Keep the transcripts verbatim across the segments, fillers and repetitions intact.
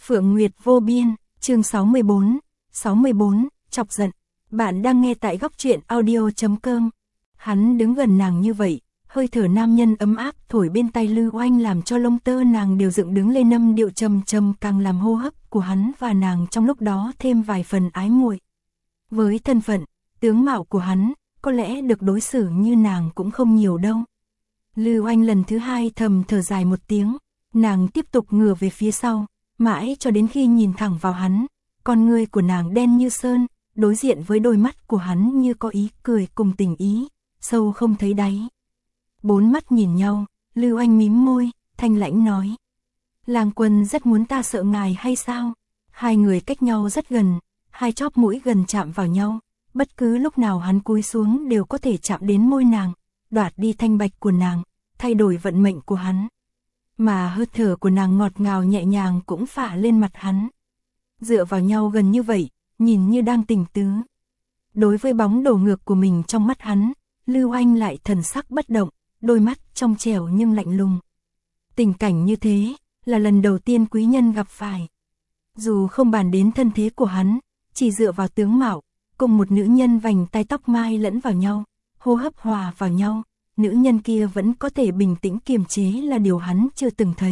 Phượng Nguyệt vô biên, chương sáu mươi bốn, sáu mươi bốn, chọc giận. Bạn đang nghe tại góc truyện audio chấm com. Hắn đứng gần nàng như vậy, hơi thở nam nhân ấm áp thổi bên tai Lư Oanh làm cho lông tơ nàng đều dựng đứng lên, âm điệu trầm trầm càng làm hô hấp của hắn và nàng trong lúc đó thêm vài phần ái muội. Với thân phận, tướng mạo của hắn, có lẽ được đối xử như nàng cũng không nhiều đâu. Lư Oanh lần thứ hai thầm thở dài một tiếng, nàng tiếp tục ngửa về phía sau, mãi cho đến khi nhìn thẳng vào hắn, con ngươi của nàng đen như sơn, đối diện với đôi mắt của hắn như có ý cười cùng tình ý, sâu không thấy đáy. Bốn mắt nhìn nhau, Lư Oanh mím môi, thanh lãnh nói: Lang Quân rất muốn ta sợ ngài hay sao? Hai người cách nhau rất gần, hai chóp mũi gần chạm vào nhau, bất cứ lúc nào hắn cúi xuống đều có thể chạm đến môi nàng, đoạt đi thanh bạch của nàng, thay đổi vận mệnh của hắn. Mà hơi thở của nàng ngọt ngào nhẹ nhàng cũng phả lên mặt hắn. Dựa vào nhau gần như vậy, nhìn như đang tình tứ. Đối với bóng đổ ngược của mình trong mắt hắn, Lư Oanh lại thần sắc bất động, đôi mắt trong trẻo nhưng lạnh lùng. Tình cảnh như thế, là lần đầu tiên quý nhân gặp phải. Dù không bàn đến thân thế của hắn, chỉ dựa vào tướng mạo, cùng một nữ nhân vành tai tóc mai lẫn vào nhau, hô hấp hòa vào nhau, nữ nhân kia vẫn có thể bình tĩnh kiềm chế là điều hắn chưa từng thấy.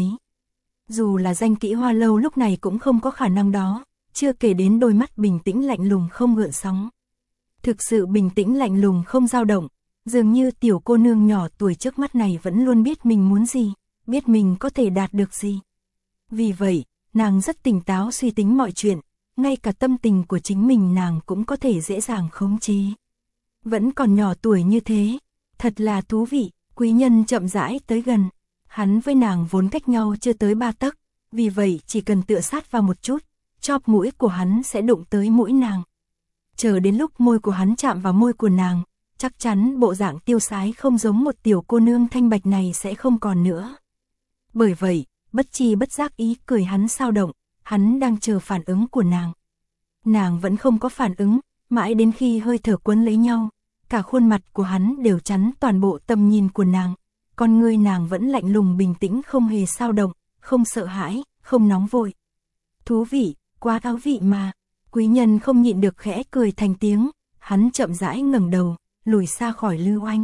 Dù là danh kỹ Hoa Lâu lúc này cũng không có khả năng đó, chưa kể đến đôi mắt bình tĩnh lạnh lùng không gợn sóng. Thực sự bình tĩnh lạnh lùng không dao động, dường như tiểu cô nương nhỏ tuổi trước mắt này vẫn luôn biết mình muốn gì, biết mình có thể đạt được gì. Vì vậy, nàng rất tỉnh táo suy tính mọi chuyện, ngay cả tâm tình của chính mình nàng cũng có thể dễ dàng khống chế. Vẫn còn nhỏ tuổi như thế, thật là thú vị. Quý nhân chậm rãi tới gần, hắn với nàng vốn cách nhau chưa tới ba tấc, vì vậy chỉ cần tựa sát vào một chút, chóp mũi của hắn sẽ đụng tới mũi nàng. Chờ đến lúc môi của hắn chạm vào môi của nàng, chắc chắn bộ dạng tiêu sái không giống một tiểu cô nương thanh bạch này sẽ không còn nữa. Bởi vậy, bất chi bất giác ý cười hắn sao động, hắn đang chờ phản ứng của nàng. Nàng vẫn không có phản ứng, mãi đến khi hơi thở quấn lấy nhau, cả khuôn mặt của hắn đều chắn toàn bộ tầm nhìn của nàng, con ngươi nàng vẫn lạnh lùng bình tĩnh không hề sao động, không sợ hãi, không nóng vội. Thú vị, quá thú vị mà. Quý nhân không nhịn được khẽ cười thành tiếng, hắn chậm rãi ngẩng đầu, lùi xa khỏi Lư Oanh.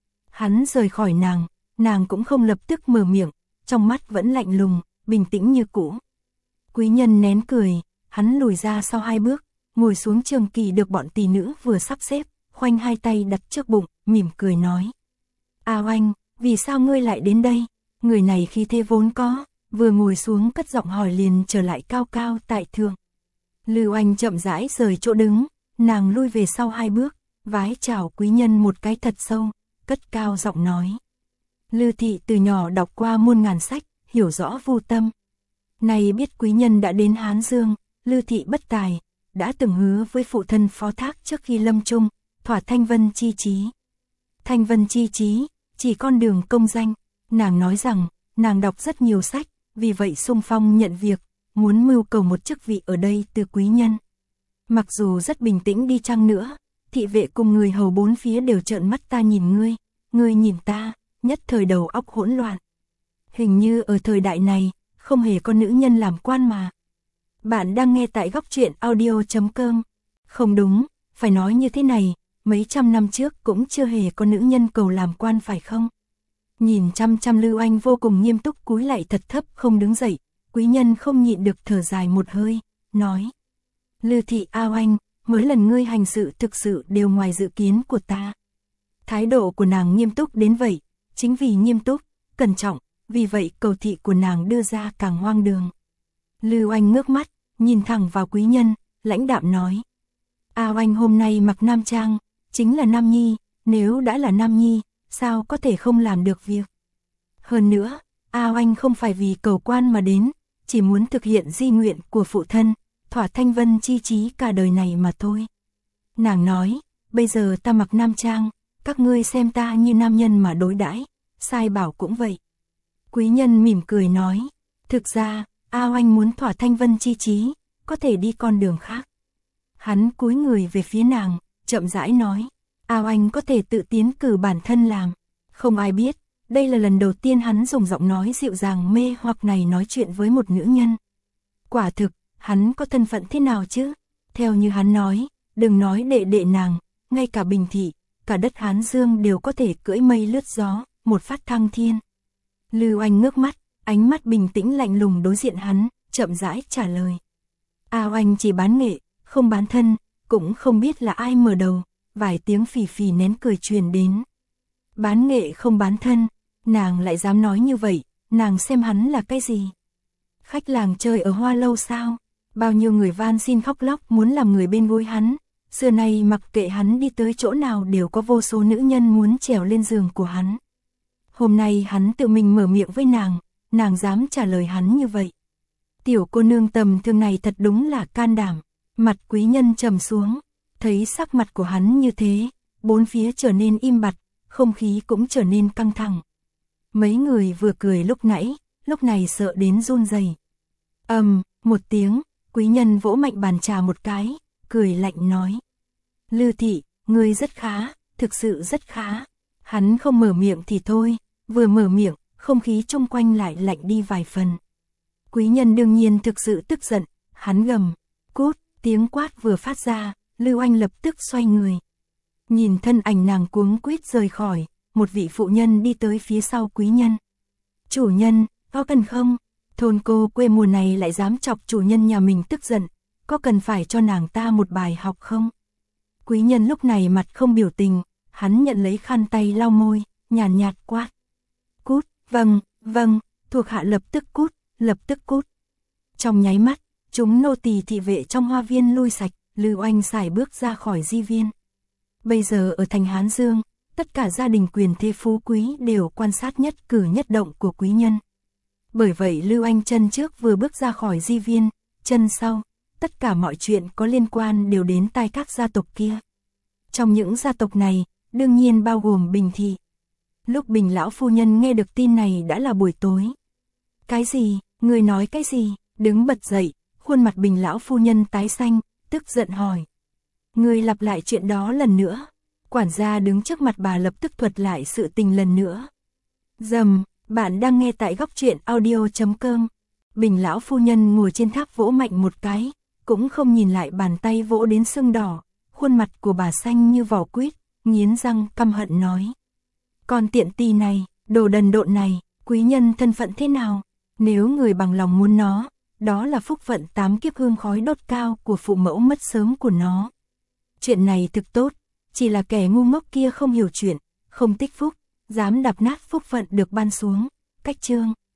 Hắn rời khỏi nàng, nàng cũng không lập tức mở miệng, trong mắt vẫn lạnh lùng, bình tĩnh như cũ. Quý nhân nén cười, hắn lùi ra sau hai bước, ngồi xuống trường kỳ được bọn tỷ nữ vừa sắp xếp, khoanh hai tay đặt trước bụng, mỉm cười nói: A Oanh, vì sao ngươi lại đến đây? Người này khi thế vốn có, vừa ngồi xuống cất giọng hỏi liền trở lại cao cao tại thượng. Lư Oanh chậm rãi rời chỗ đứng, nàng lui về sau hai bước, vái chào quý nhân một cái thật sâu, cất cao giọng nói: Lư thị từ nhỏ đọc qua muôn ngàn sách, hiểu rõ vu tâm. Này biết quý nhân đã đến Hán Dương, Lư thị bất tài, đã từng hứa với phụ thân phó thác trước khi lâm chung, thỏa thanh vân chi chí. Thanh vân chi chí, chỉ con đường công danh. Nàng nói rằng, nàng đọc rất nhiều sách, vì vậy xung phong nhận việc, muốn mưu cầu một chức vị ở đây từ quý nhân. Mặc dù rất bình tĩnh đi chăng nữa, thị vệ cùng người hầu bốn phía đều trợn mắt ta nhìn ngươi, ngươi nhìn ta, nhất thời đầu óc hỗn loạn. Hình như ở thời đại này, không hề có nữ nhân làm quan mà. Bạn đang nghe tại góc truyện audio chấm com. Không đúng, phải nói như thế này, mấy trăm năm trước cũng chưa hề có nữ nhân cầu làm quan phải không? Nhìn chăm chăm Lư Oanh vô cùng nghiêm túc cúi lại thật thấp không đứng dậy, quý nhân không nhịn được thở dài một hơi, nói: Lư thị A Oanh, mỗi lần ngươi hành sự thực sự đều ngoài dự kiến của ta. Thái độ của nàng nghiêm túc đến vậy, chính vì nghiêm túc, cẩn trọng, vì vậy cầu thị của nàng đưa ra càng hoang đường. Lư Oanh ngước mắt, nhìn thẳng vào quý nhân, lãnh đạm nói: A Oanh hôm nay mặc nam trang, chính là nam nhi, nếu đã là nam nhi, sao có thể không làm được việc. Hơn nữa, A Oanh không phải vì cầu quan mà đến, chỉ muốn thực hiện di nguyện của phụ thân, thỏa thanh vân chi chí cả đời này mà thôi. Nàng nói, bây giờ ta mặc nam trang, các ngươi xem ta như nam nhân mà đối đãi, sai bảo cũng vậy. Quý nhân mỉm cười nói, thực ra, A Oanh muốn thỏa thanh vân chi chí, có thể đi con đường khác. Hắn cúi người về phía nàng, chậm rãi nói, A Oanh có thể tự tiến cử bản thân làm. Không ai biết, đây là lần đầu tiên hắn dùng giọng nói dịu dàng mê hoặc này nói chuyện với một nữ nhân. Quả thực, hắn có thân phận thế nào chứ? Theo như hắn nói, đừng nói đệ đệ nàng, ngay cả Bình thị, cả đất Hán Dương đều có thể cưỡi mây lướt gió, một phát thăng thiên. Lưu Anh ngước mắt, ánh mắt bình tĩnh lạnh lùng đối diện hắn, chậm rãi trả lời. A Oanh chỉ bán nghệ, không bán thân, cũng không biết là ai mở đầu, vài tiếng phì phì nén cười truyền đến. Bán nghệ không bán thân, nàng lại dám nói như vậy, nàng xem hắn là cái gì? Khách làng chơi ở Hoa Lâu sao? Bao nhiêu người van xin khóc lóc muốn làm người bên gối hắn, xưa nay mặc kệ hắn đi tới chỗ nào đều có vô số nữ nhân muốn trèo lên giường của hắn. Hôm nay hắn tự mình mở miệng với nàng, nàng dám trả lời hắn như vậy. Tiểu cô nương tầm thường này thật đúng là can đảm. Mặt quý nhân trầm xuống, thấy sắc mặt của hắn như thế, bốn phía trở nên im bặt, không khí cũng trở nên căng thẳng. Mấy người vừa cười lúc nãy, lúc này sợ đến run rẩy. Ầm, một tiếng, quý nhân vỗ mạnh bàn trà một cái, cười lạnh nói. Lư thị, ngươi rất khá, thực sự rất khá. Hắn không mở miệng thì thôi, vừa mở miệng, không khí chung quanh lại lạnh đi vài phần. Quý nhân đương nhiên thực sự tức giận, hắn gầm, cút, tiếng quát vừa phát ra, Lưu Anh lập tức xoay người. Nhìn thân ảnh nàng cuống quýt rời khỏi, một vị phụ nhân đi tới phía sau quý nhân. Chủ nhân, có cần không? Thôn cô quê mùa này lại dám chọc chủ nhân nhà mình tức giận, có cần phải cho nàng ta một bài học không? Quý nhân lúc này mặt không biểu tình, hắn nhận lấy khăn tay lau môi, nhàn nhạt, nhạt quát. Cút, vâng, vâng, thuộc hạ lập tức cút, lập tức cút. Trong nháy mắt, chúng nô tỳ thị vệ trong hoa viên lui sạch, Lưu Anh xài bước ra khỏi di viên. Bây giờ ở thành Hán Dương, tất cả gia đình quyền thế phú quý đều quan sát nhất cử nhất động của quý nhân. Bởi vậy Lưu Anh chân trước vừa bước ra khỏi di viên, chân sau, tất cả mọi chuyện có liên quan đều đến tai các gia tộc kia. Trong những gia tộc này, đương nhiên bao gồm Bình thị. Lúc Bình lão phu nhân nghe được tin này đã là buổi tối. Cái gì, người nói cái gì, đứng bật dậy, khuôn mặt Bình lão phu nhân tái xanh, tức giận hỏi. Người lặp lại chuyện đó lần nữa. Quản gia đứng trước mặt bà lập tức thuật lại sự tình lần nữa. Dầm, bạn đang nghe tại góc truyện audio chấm com. Bình lão phu nhân ngồi trên tháp vỗ mạnh một cái, cũng không nhìn lại bàn tay vỗ đến sưng đỏ, khuôn mặt của bà xanh như vỏ quýt, nghiến răng căm hận nói. Con tiện tì này, đồ đần độn này, quý nhân thân phận thế nào? Nếu người bằng lòng muốn nó, đó là phúc phận tám kiếp hương khói đốt cao của phụ mẫu mất sớm của nó. Chuyện này thực tốt, chỉ là kẻ ngu ngốc kia không hiểu chuyện, không tích phúc, dám đạp nát phúc phận được ban xuống. Cách chương